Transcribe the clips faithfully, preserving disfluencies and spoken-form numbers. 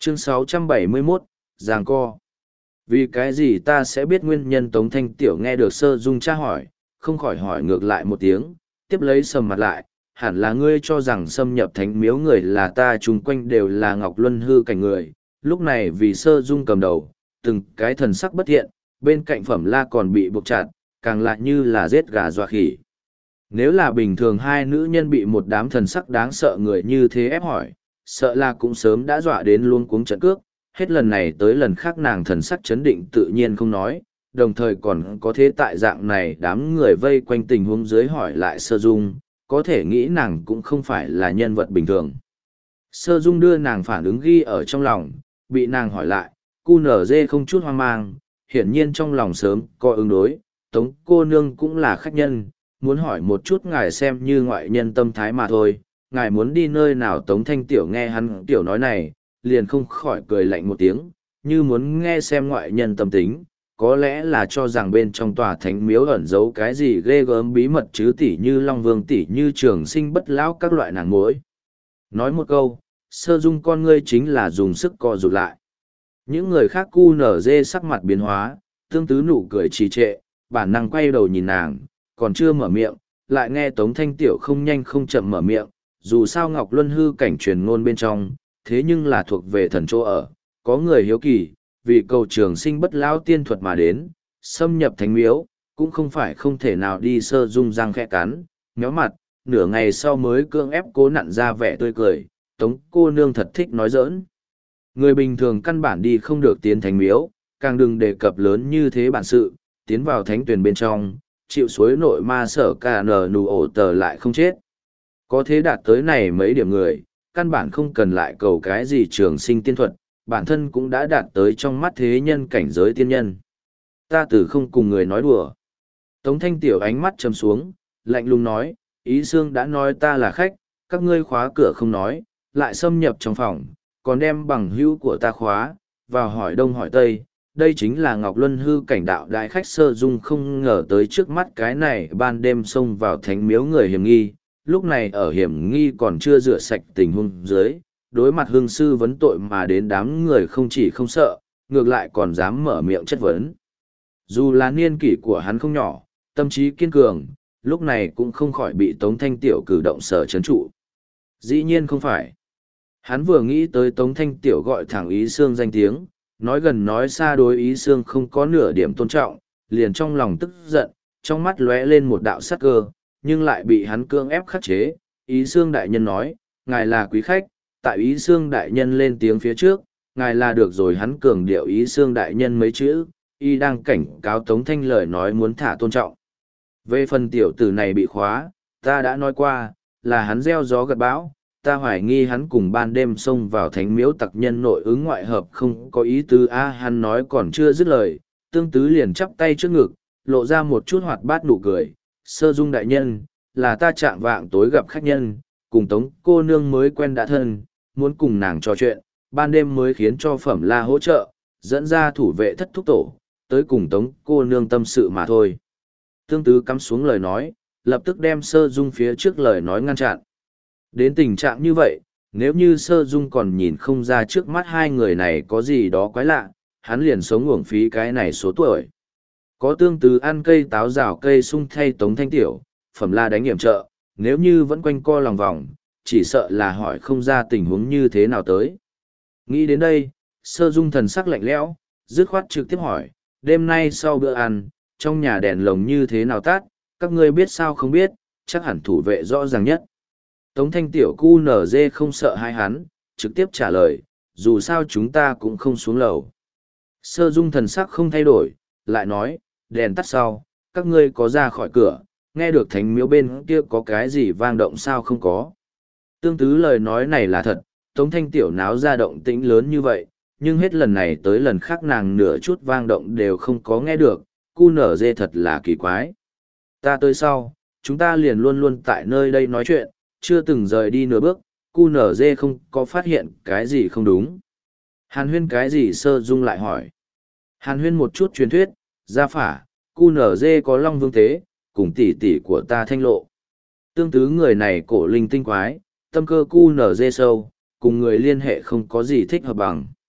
Chương sáu trăm bảy mươi mốt, Giằng co. Vì cái gì ta sẽ biết nguyên nhân? Tống Thanh Tiểu nghe được Sơ Dung tra hỏi, không khỏi hỏi ngược lại một tiếng, tiếp lấy sầm mặt lại, hẳn là ngươi cho rằng xâm nhập thánh miếu người là ta, chung quanh đều là Ngọc Luân hư cảnh người. Lúc này vì Sơ Dung cầm đầu, từng cái thần sắc bất thiện, bên cạnh Phẩm La còn bị buộc chặt, càng lại như là giết gà dọa khỉ. Nếu là bình thường hai nữ nhân bị một đám thần sắc đáng sợ người như thế ép hỏi, sợ là cũng sớm đã dọa đến luôn cuống trận cước, hết lần này tới lần khác nàng thần sắc chấn định tự nhiên không nói, đồng thời còn có thế tại dạng này đám người vây quanh tình huống dưới hỏi lại Sơ Dung, có thể nghĩ nàng cũng không phải là nhân vật bình thường. Sơ Dung đưa nàng phản ứng ghi ở trong lòng, bị nàng hỏi lại, cu nở dê không chút hoang mang, hiển nhiên trong lòng sớm có ứng đối, Tống cô nương cũng là khách nhân, muốn hỏi một chút ngài xem như ngoại nhân tâm thái mà thôi, ngài muốn đi nơi nào? Tống Thanh Tiểu nghe hắn tiểu nói này, liền không khỏi cười lạnh một tiếng, như muốn nghe xem ngoại nhân tâm tính, có lẽ là cho rằng bên trong tòa thánh miếu ẩn giấu cái gì ghê gớm bí mật chứ, tỉ như Long Vương, tỉ như Trường Sinh Bất Lão, các loại nàng mối. Nói một câu, Sơ Dung con ngươi chính là dùng sức co rụt lại. Những người khác cu nở dê sắc mặt biến hóa, tương tứ nụ cười trì trệ, bản năng quay đầu nhìn nàng, còn chưa mở miệng, lại nghe Tống Thanh Tiểu không nhanh không chậm mở miệng, dù sao Ngọc Luân hư cảnh truyền ngôn bên trong, thế nhưng là thuộc về thần chỗ ở, có người hiếu kỳ, vì cầu Trường Sinh Bất Lão tiên thuật mà đến, xâm nhập thánh miếu, cũng không phải không thể nào đi. Sơ Dung răng khẽ cắn, méo mặt, nửa ngày sau mới cưỡng ép cố nặn ra vẻ tươi cười, Tống cô nương thật thích nói giỡn. Người bình thường căn bản đi không được tiến thánh miếu, càng đừng đề cập lớn như thế bản sự, tiến vào thánh tuyển bên trong, chịu suối nội ma sở cả nở nụ ổ tờ lại không chết. Có thế đạt tới này mấy điểm người, căn bản không cần lại cầu cái gì trường sinh tiên thuật, bản thân cũng đã đạt tới trong mắt thế nhân cảnh giới tiên nhân. Ta từ không cùng người nói đùa. Tống Thanh Tiểu ánh mắt trầm xuống, lạnh lùng nói, Ý Sương đã nói ta là khách, các ngươi khóa cửa không nói, lại xâm nhập trong phòng, còn đem bằng hữu của ta khóa, vào hỏi đông hỏi tây. Đây chính là Ngọc Luân hư cảnh đạo đại khách. Sơ Dung không ngờ tới trước mắt cái này ban đêm xông vào thánh miếu người hiểm nghi, lúc này ở hiểm nghi còn chưa rửa sạch tình huống dưới, đối mặt hương sư vấn tội mà đến đám người không chỉ không sợ, ngược lại còn dám mở miệng chất vấn. Dù là niên kỷ của hắn không nhỏ, tâm trí kiên cường, lúc này cũng không khỏi bị Tống Thanh Tiểu cử động sở chấn trụ. Dĩ nhiên không phải. Hắn vừa nghĩ tới Tống Thanh Tiểu gọi thẳng Ý Sương danh tiếng, nói gần nói xa đối Ý Sương không có nửa điểm tôn trọng, liền trong lòng tức giận, trong mắt lóe lên một đạo sắc cơ, nhưng lại bị hắn cưỡng ép khắc chế. Ý Sương đại nhân nói, ngài là quý khách, tại Ý Sương đại nhân lên tiếng phía trước, ngài là được rồi. Hắn cường điệu Ý Sương đại nhân mấy chữ, y đang cảnh cáo Tống Thanh lời nói muốn thả tôn trọng. Về phần tiểu tử này bị khóa, ta đã nói qua, là hắn gieo gió gặt bão, ta hoài nghi hắn cùng ban đêm xông vào thánh miếu tặc nhân nội ứng ngoại hợp không có ý tứ. A hắn nói còn chưa dứt lời, tương tứ liền chắp tay trước ngực, lộ ra một chút hoạt bát nụ cười. Sơ Dung đại nhân, là ta chạm vạng tối gặp khách nhân, cùng Tống cô nương mới quen đã thân, muốn cùng nàng trò chuyện, ban đêm mới khiến cho Phẩm La hỗ trợ, dẫn ra thủ vệ thất thúc tổ, tới cùng Tống cô nương tâm sự mà thôi. Tương tứ cắm xuống lời nói, lập tức đem Sơ Dung phía trước lời nói ngăn chặn. Đến tình trạng như vậy, nếu như Sơ Dung còn nhìn không ra trước mắt hai người này có gì đó quái lạ, hắn liền sống uổng phí cái này số tuổi. Có tương tứ ăn cây táo rào cây sung thay Tống Thanh Tiểu, Phẩm La đánh hiểm trợ, nếu như vẫn quanh co lòng vòng, chỉ sợ là hỏi không ra tình huống như thế nào tới. Nghĩ đến đây, Sơ Dung thần sắc lạnh lẽo, dứt khoát trực tiếp hỏi, đêm nay sau bữa ăn, trong nhà đèn lồng như thế nào tắt, các ngươi biết sao không biết, chắc hẳn thủ vệ rõ ràng nhất. Tống Thanh Tiểu cu nở dê không sợ hai hắn, trực tiếp trả lời, dù sao chúng ta cũng không xuống lầu. Sơ Dung thần sắc không thay đổi, lại nói, đèn tắt sau, các ngươi có ra khỏi cửa, nghe được thánh miếu bên kia có cái gì vang động sao không có. Tương tứ lời nói này là thật, Tống Thanh Tiểu náo ra động tĩnh lớn như vậy, nhưng hết lần này tới lần khác nàng nửa chút vang động đều không có nghe được, cu nở dê thật là kỳ quái. Ta tới sau, chúng ta liền luôn luôn tại nơi đây nói chuyện, chưa từng rời đi nửa bước, cu nở dê không có phát hiện cái gì không đúng. Hàn huyên cái gì? Sơ Dung lại hỏi. Hàn huyên một chút truyền thuyết, gia phả, cu nở dê có Long Vương tế, cùng tỷ tỷ của ta Thanh Lộ. Tương tứ người này cổ linh tinh quái, tâm cơ cu nở dê sâu, cùng người liên hệ không có gì thích hợp bằng.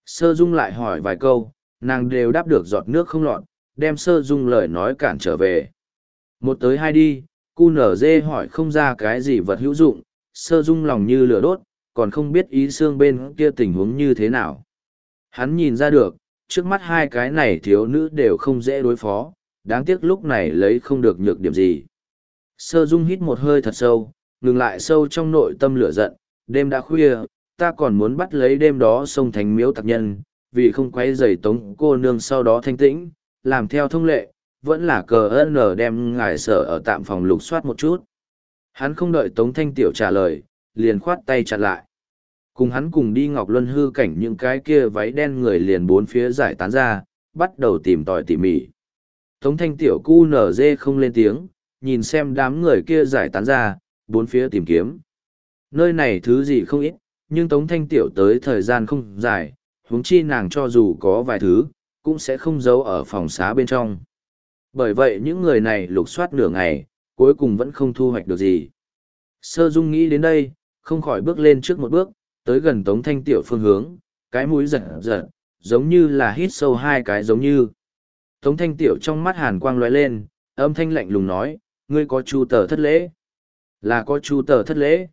Sơ Dung lại hỏi vài câu, nàng đều đáp được giọt nước không lọt, đem Sơ Dung lời nói cản trở về. Một tới hai đi, cu nở dê hỏi không ra cái gì vật hữu dụng, Sơ Dung lòng như lửa đốt, còn không biết ý xương bên kia tình huống như thế nào. Hắn nhìn ra được, trước mắt hai cái này thiếu nữ đều không dễ đối phó, đáng tiếc lúc này lấy không được nhược điểm gì. Sơ Dung hít một hơi thật sâu, ngừng lại sâu trong nội tâm lửa giận, đêm đã khuya, ta còn muốn bắt lấy đêm đó sông thánh miếu tặc nhân, vì không quấy rầy tống cô nương sau đó thanh tĩnh, làm theo thông lệ, vẫn là cờ ơn đem ngài sở ở tạm phòng lục soát một chút. Hắn không đợi tống thanh tiểu trả lời, liền khoát tay chặn lại. Cùng hắn cùng đi Ngọc Luân hư cảnh những cái kia váy đen người liền bốn phía giải tán ra, bắt đầu tìm tòi tỉ mỉ. Tống thanh tiểu cu nở dê không lên tiếng, nhìn xem đám người kia giải tán ra, bốn phía tìm kiếm. Nơi này thứ gì không ít, nhưng Tống Thanh Tiểu tới thời gian không dài, huống chi nàng cho dù có vài thứ, cũng sẽ không giấu ở phòng xá bên trong. Bởi vậy những người này lục soát nửa ngày, cuối cùng vẫn không thu hoạch được gì. Sơ Dung nghĩ đến đây, không khỏi bước lên trước một bước, tới gần Tống Thanh Tiểu phương hướng, cái mũi giật giật, giống như là hít sâu hai cái giống như. Tống Thanh Tiểu trong mắt hàn quang lóe lên, âm thanh lạnh lùng nói, ngươi có chu tờ thất lễ. Là có chu tờ thất lễ.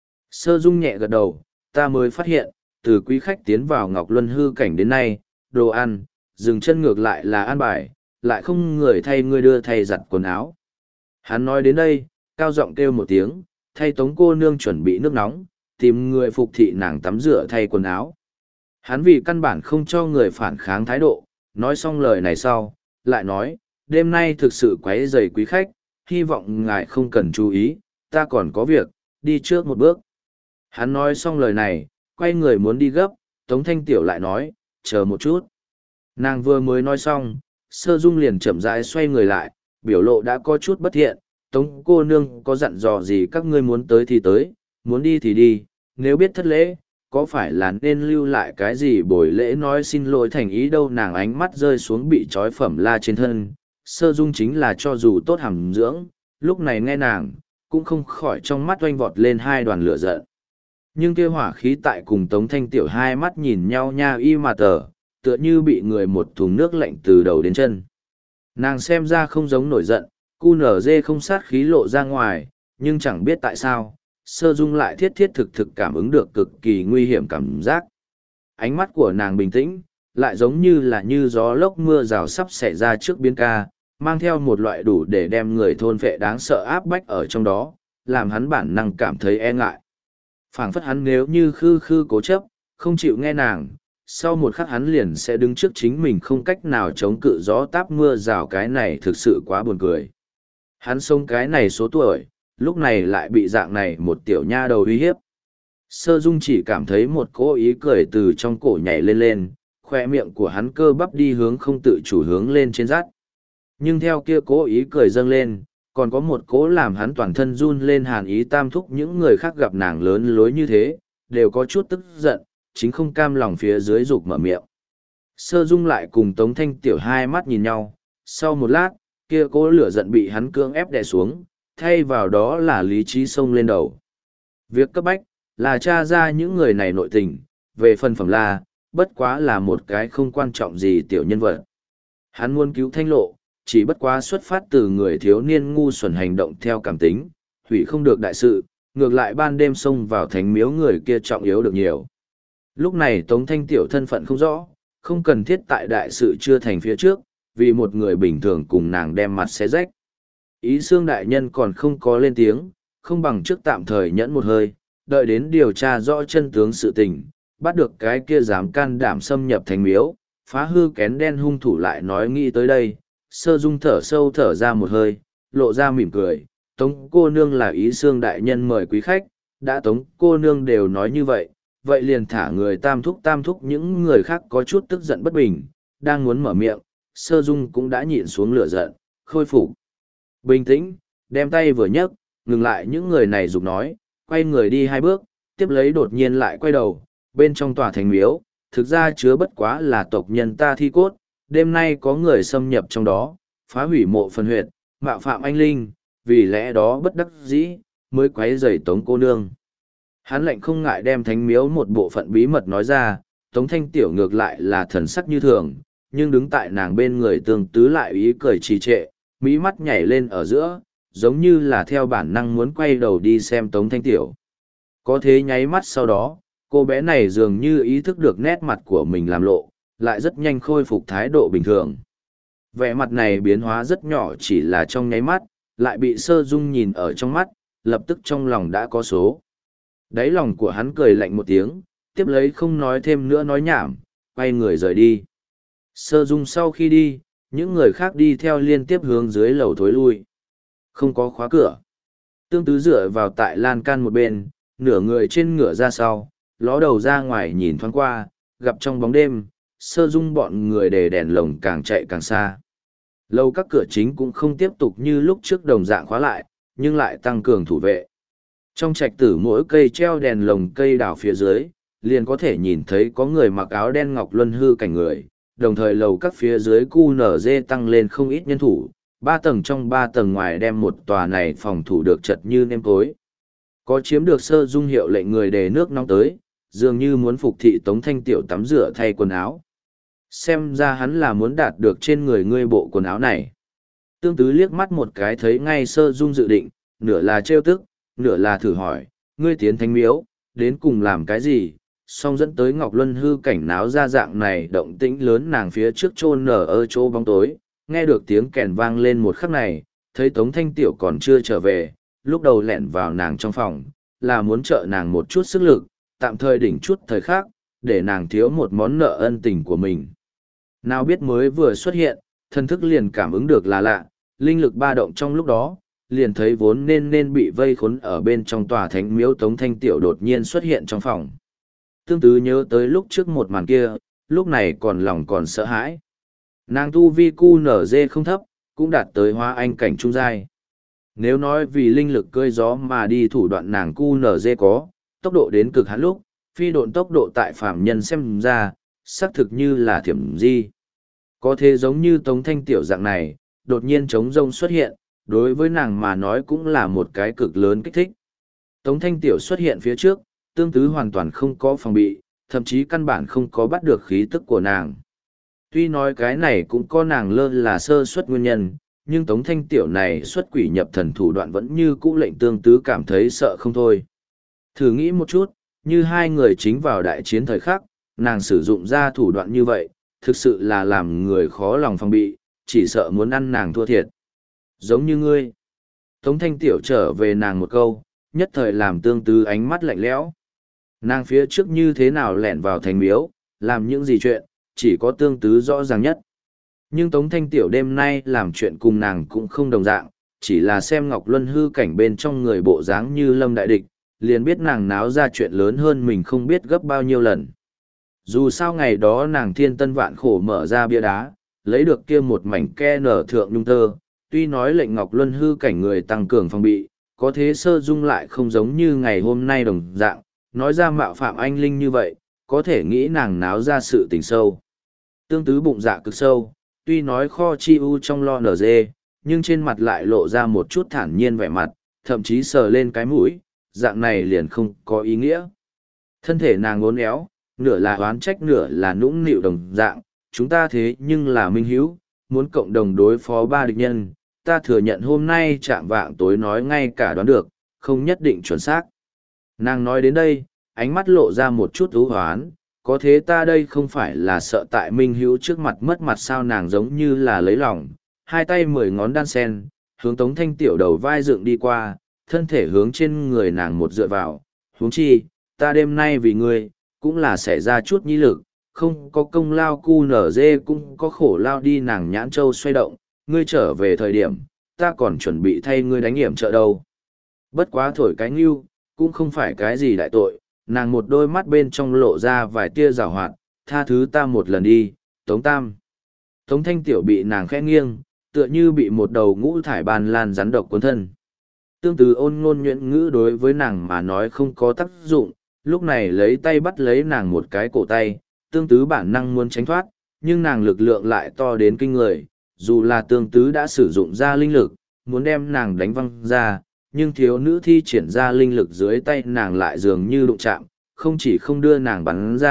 Sơ Dung nhẹ gật đầu, ta mới phát hiện, từ quý khách tiến vào Ngọc Luân hư cảnh đến nay, đồ ăn, dừng chân ngược lại là an bài, lại không người thay ngươi đưa thay giặt quần áo. Hắn nói đến đây, cao giọng kêu một tiếng, thay Tống cô nương chuẩn bị nước nóng, tìm người phục thị nàng tắm rửa thay quần áo. Hắn vì căn bản không cho người phản kháng thái độ, nói xong lời này sau, lại nói, đêm nay thực sự quấy rầy quý khách, hy vọng ngài không cần chú ý, ta còn có việc, đi trước một bước. Hắn nói xong lời này, quay người muốn đi gấp, Tống Thanh Tiểu lại nói, chờ một chút. Nàng vừa mới nói xong, Sơ Dung liền chậm rãi xoay người lại, biểu lộ đã có chút bất thiện, Tống cô nương có dặn dò gì các ngươi muốn tới thì tới, muốn đi thì đi, nếu biết thất lễ, có phải là nên lưu lại cái gì buổi lễ nói xin lỗi thành ý đâu. Nàng ánh mắt rơi xuống bị trói phẩm la trên thân, Sơ Dung chính là cho dù tốt hàm dưỡng, lúc này nghe nàng, cũng không khỏi trong mắt oanh vọt lên hai đoàn lửa giận. Nhưng kia hỏa khí tại cùng Tống Thanh Tiểu hai mắt nhìn nhau nha y mà tờ, tựa như bị người một thùng nước lạnh từ đầu đến chân. Nàng xem ra không giống nổi giận, cu nở dê không sát khí lộ ra ngoài, nhưng chẳng biết tại sao, Sơ Dung lại thiết thiết thực thực cảm ứng được cực kỳ nguy hiểm cảm giác. Ánh mắt của nàng bình tĩnh, lại giống như là như gió lốc mưa rào sắp xảy ra trước biến ca, mang theo một loại đủ để đem người thôn phệ đáng sợ áp bách ở trong đó, làm hắn bản năng cảm thấy e ngại. Phảng phất hắn nếu như khư khư cố chấp, không chịu nghe nàng, sau một khắc hắn liền sẽ đứng trước chính mình không cách nào chống cự gió táp mưa rào. Cái này thực sự quá buồn cười. Hắn sống cái này số tuổi, lúc này lại bị dạng này một tiểu nha đầu uy hiếp. Sơ Dung chỉ cảm thấy một cỗ ý cười từ trong cổ nhảy lên lên, khoe miệng của hắn cơ bắp đi hướng không tự chủ hướng lên trên rát. Nhưng theo kia cỗ ý cười dâng lên, còn có một cỗ làm hắn toàn thân run lên hàn ý. Tam thúc những người khác gặp nàng lớn lối như thế, đều có chút tức giận, chính không cam lòng phía dưới rục mở miệng. Sơ Dung lại cùng Tống Thanh Tiểu hai mắt nhìn nhau, sau một lát, kia cỗ lửa giận bị hắn cưỡng ép đè xuống, thay vào đó là lý trí xông lên đầu. Việc cấp bách, là tra ra những người này nội tình, về phần phẩm la, bất quá là một cái không quan trọng gì tiểu nhân vật. Hắn muốn cứu Thanh Lộ, chỉ bất quá xuất phát từ người thiếu niên ngu xuẩn hành động theo cảm tính, hủy không được đại sự, ngược lại ban đêm xông vào thánh miếu người kia trọng yếu được nhiều. Lúc này Tống Thanh Tiểu thân phận không rõ, không cần thiết tại đại sự chưa thành phía trước, vì một người bình thường cùng nàng đem mặt xé rách. Ý xương đại nhân còn không có lên tiếng, không bằng trước tạm thời nhẫn một hơi, đợi đến điều tra rõ chân tướng sự tình, bắt được cái kia dám can đảm xâm nhập thành miếu, phá hư kén đen hung thủ lại nói nghĩ tới đây. Sơ Dung thở sâu thở ra một hơi, lộ ra mỉm cười, Tống cô nương là ý xương đại nhân mời quý khách, đã Tống cô nương đều nói như vậy, vậy liền thả người tam thúc tam thúc. Những người khác có chút tức giận bất bình, đang muốn mở miệng, Sơ Dung cũng đã nhịn xuống lửa giận, khôi phục bình tĩnh, đem tay vừa nhấc, ngừng lại những người này dục nói, quay người đi hai bước, tiếp lấy đột nhiên lại quay đầu, bên trong tòa thành miếu, thực ra chứa bất quá là tộc nhân ta thi cốt, đêm nay có người xâm nhập trong đó, phá hủy mộ phần huyệt, mạo phạm anh linh, vì lẽ đó bất đắc dĩ, mới quấy rầy Tống cô nương. Hắn lệnh không ngại đem thánh miếu một bộ phận bí mật nói ra, Tống Thanh Tiểu ngược lại là thần sắc như thường, nhưng đứng tại nàng bên người Tương Tứ lại ý cười trì trệ, mỹ mắt nhảy lên ở giữa, giống như là theo bản năng muốn quay đầu đi xem Tống Thanh Tiểu. Có thế nháy mắt sau đó, cô bé này dường như ý thức được nét mặt của mình làm lộ, lại rất nhanh khôi phục thái độ bình thường. Vẻ mặt này biến hóa rất nhỏ chỉ là trong nháy mắt, lại bị Sơ Dung nhìn ở trong mắt, lập tức trong lòng đã có số. Đáy lòng của hắn cười lạnh một tiếng, tiếp lấy không nói thêm nữa nói nhảm, quay người rời đi. Sơ Dung sau khi đi, những người khác đi theo liên tiếp hướng dưới lầu thối lui. Không có khóa cửa. Tương Tứ dựa vào tại lan can một bên, nửa người trên ngựa ra sau, ló đầu ra ngoài nhìn thoáng qua, gặp trong bóng đêm, Sơ Dung bọn người để đèn lồng càng chạy càng xa. Lâu các cửa chính cũng không tiếp tục như lúc trước đồng dạng khóa lại, nhưng lại tăng cường thủ vệ. Trong trạch tử mỗi cây treo đèn lồng cây đảo phía dưới, liền có thể nhìn thấy có người mặc áo đen ngọc luân hư cảnh người, đồng thời lầu các phía dưới cu nở dê tăng lên không ít nhân thủ, ba tầng trong ba tầng ngoài đem một tòa này phòng thủ được chật như nêm tối. Có chiếm được Sơ Dung hiệu lệnh người đề nước nóng tới, dường như muốn phục thị Tống Thanh Tiểu tắm rửa thay quần áo. Xem ra hắn là muốn đạt được trên người ngươi bộ quần áo này. Tương Tứ liếc mắt một cái thấy ngay Sơ Dung dự định, nửa là trêu tức, nửa là thử hỏi, ngươi tiến thánh miếu, đến cùng làm cái gì, song dẫn tới Ngọc Luân hư cảnh náo ra dạng này động tĩnh lớn nàng phía trước chôn nở ở chỗ bóng tối, nghe được tiếng kèn vang lên một khắc này, thấy Tống Thanh Tiểu còn chưa trở về, lúc đầu lẻn vào nàng trong phòng, là muốn trợ nàng một chút sức lực, tạm thời đỉnh chút thời khắc, để nàng thiếu một món nợ ân tình của mình. Nào biết mới vừa xuất hiện, thân thức liền cảm ứng được là lạ, linh lực ba động trong lúc đó, liền thấy vốn nên nên bị vây khốn ở bên trong tòa thánh miếu Tống Thanh Tiểu đột nhiên xuất hiện trong phòng. Tương Tứ nhớ tới lúc trước một màn kia, lúc này còn lòng còn sợ hãi. Nàng tu vi cu nở dê không thấp, cũng đạt tới hóa anh cảnh trung giai. Nếu nói vì linh lực cơi gió mà đi thủ đoạn nàng cu nở dê có, tốc độ đến cực hạn lúc, phi độn tốc độ tại phạm nhân xem ra, xác thực như là thiểm di. Có thế giống như Tống Thanh Tiểu dạng này, đột nhiên trống rông xuất hiện, đối với nàng mà nói cũng là một cái cực lớn kích thích. Tống Thanh Tiểu xuất hiện phía trước, Tương Tứ hoàn toàn không có phòng bị, thậm chí căn bản không có bắt được khí tức của nàng. Tuy nói cái này cũng có nàng lơ là sơ suất nguyên nhân, nhưng Tống Thanh Tiểu này xuất quỷ nhập thần thủ đoạn vẫn như cũ lệnh Tương Tứ cảm thấy sợ không thôi. Thử nghĩ một chút, như hai người chính vào đại chiến thời khắc, nàng sử dụng ra thủ đoạn như vậy, thực sự là làm người khó lòng phòng bị, chỉ sợ muốn ăn nàng thua thiệt. Giống như ngươi. Tống Thanh Tiểu trở về nàng một câu, nhất thời làm Tương Tứ ánh mắt lạnh lẽo. Nàng phía trước như thế nào lẻn vào thành miếu, làm những gì chuyện, chỉ có Tương Tứ rõ ràng nhất. Nhưng Tống Thanh Tiểu đêm nay làm chuyện cùng nàng cũng không đồng dạng, chỉ là xem Ngọc Luân hư cảnh bên trong người bộ dáng như lâm đại địch, liền biết nàng náo ra chuyện lớn hơn mình không biết gấp bao nhiêu lần. Dù sao ngày đó nàng thiên tân vạn khổ mở ra bia đá, lấy được kia một mảnh ke nở thượng nhung tơ, tuy nói lệnh Ngọc Luân hư cảnh người tăng cường phòng bị, có thế Sơ Dung lại không giống như ngày hôm nay đồng dạng, nói ra mạo phạm anh linh như vậy, có thể nghĩ nàng náo ra sự tình sâu. Tương Tứ bụng dạ cực sâu, tuy nói kho chi u trong lo nở dê, nhưng trên mặt lại lộ ra một chút thản nhiên vẻ mặt, thậm chí sờ lên cái mũi, dạng này liền không có ý nghĩa. Thân thể nàng ngốn éo, nửa là oán trách nửa là nũng nịu đồng dạng, chúng ta thế nhưng là minh hữu, muốn cộng đồng đối phó ba địch nhân, ta thừa nhận hôm nay chạm vạng tối nói ngay cả đoán được, không nhất định chuẩn xác. Nàng nói đến đây, ánh mắt lộ ra một chút ưu hoán, có thế ta đây không phải là sợ tại minh hữu trước mặt mất mặt sao nàng giống như là lấy lòng, hai tay mười ngón đan sen, hướng Tống Thanh Tiểu đầu vai dựng đi qua, thân thể hướng trên người nàng một dựa vào, huống chi, ta đêm nay vì ngươi, cũng là xảy ra chút nhi lực, không có công lao cu nở dê cũng có khổ lao đi nàng nhãn châu xoay động, ngươi trở về thời điểm, ta còn chuẩn bị thay ngươi đánh hiểm trợ đâu. Bất quá thổi cái ngưu, cũng không phải cái gì đại tội, nàng một đôi mắt bên trong lộ ra vài tia rào hoạt, tha thứ ta một lần đi, Tống Tam. Tống Thanh Tiểu bị nàng khẽ nghiêng, tựa như bị một đầu ngũ thải bàn lan rắn độc cuốn thân. Tương Từ ôn ngôn nhuyễn ngữ đối với nàng mà nói không có tác dụng, lúc này lấy tay bắt lấy nàng một cái cổ tay, Tương Tứ bản năng muốn tránh thoát, nhưng nàng lực lượng lại to đến kinh người, dù là Tương Tứ đã sử dụng ra linh lực, muốn đem nàng đánh văng ra, nhưng thiếu nữ thi triển ra linh lực dưới tay nàng lại dường như đụng chạm, không chỉ không đưa nàng bắn ra,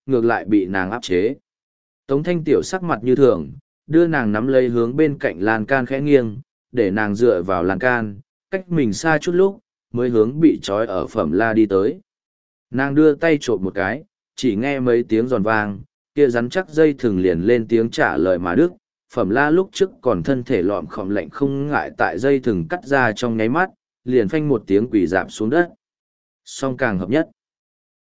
ngược lại bị nàng áp chế. Tống thanh tiểu sắc mặt như thường, đưa nàng nắm lấy hướng bên cạnh lan can khẽ nghiêng, để nàng dựa vào lan can, cách mình xa chút lúc, mới hướng bị trói ở Phẩm La đi tới. Nàng đưa tay trộm một cái, chỉ nghe mấy tiếng giòn vang, kia rắn chắc dây thừng liền lên tiếng trả lời mà đức. Phẩm La lúc trước còn thân thể lọm khom lạnh không ngại tại dây thừng cắt ra trong nháy mắt, liền phanh một tiếng quỳ dạp xuống đất. Song càng hợp nhất.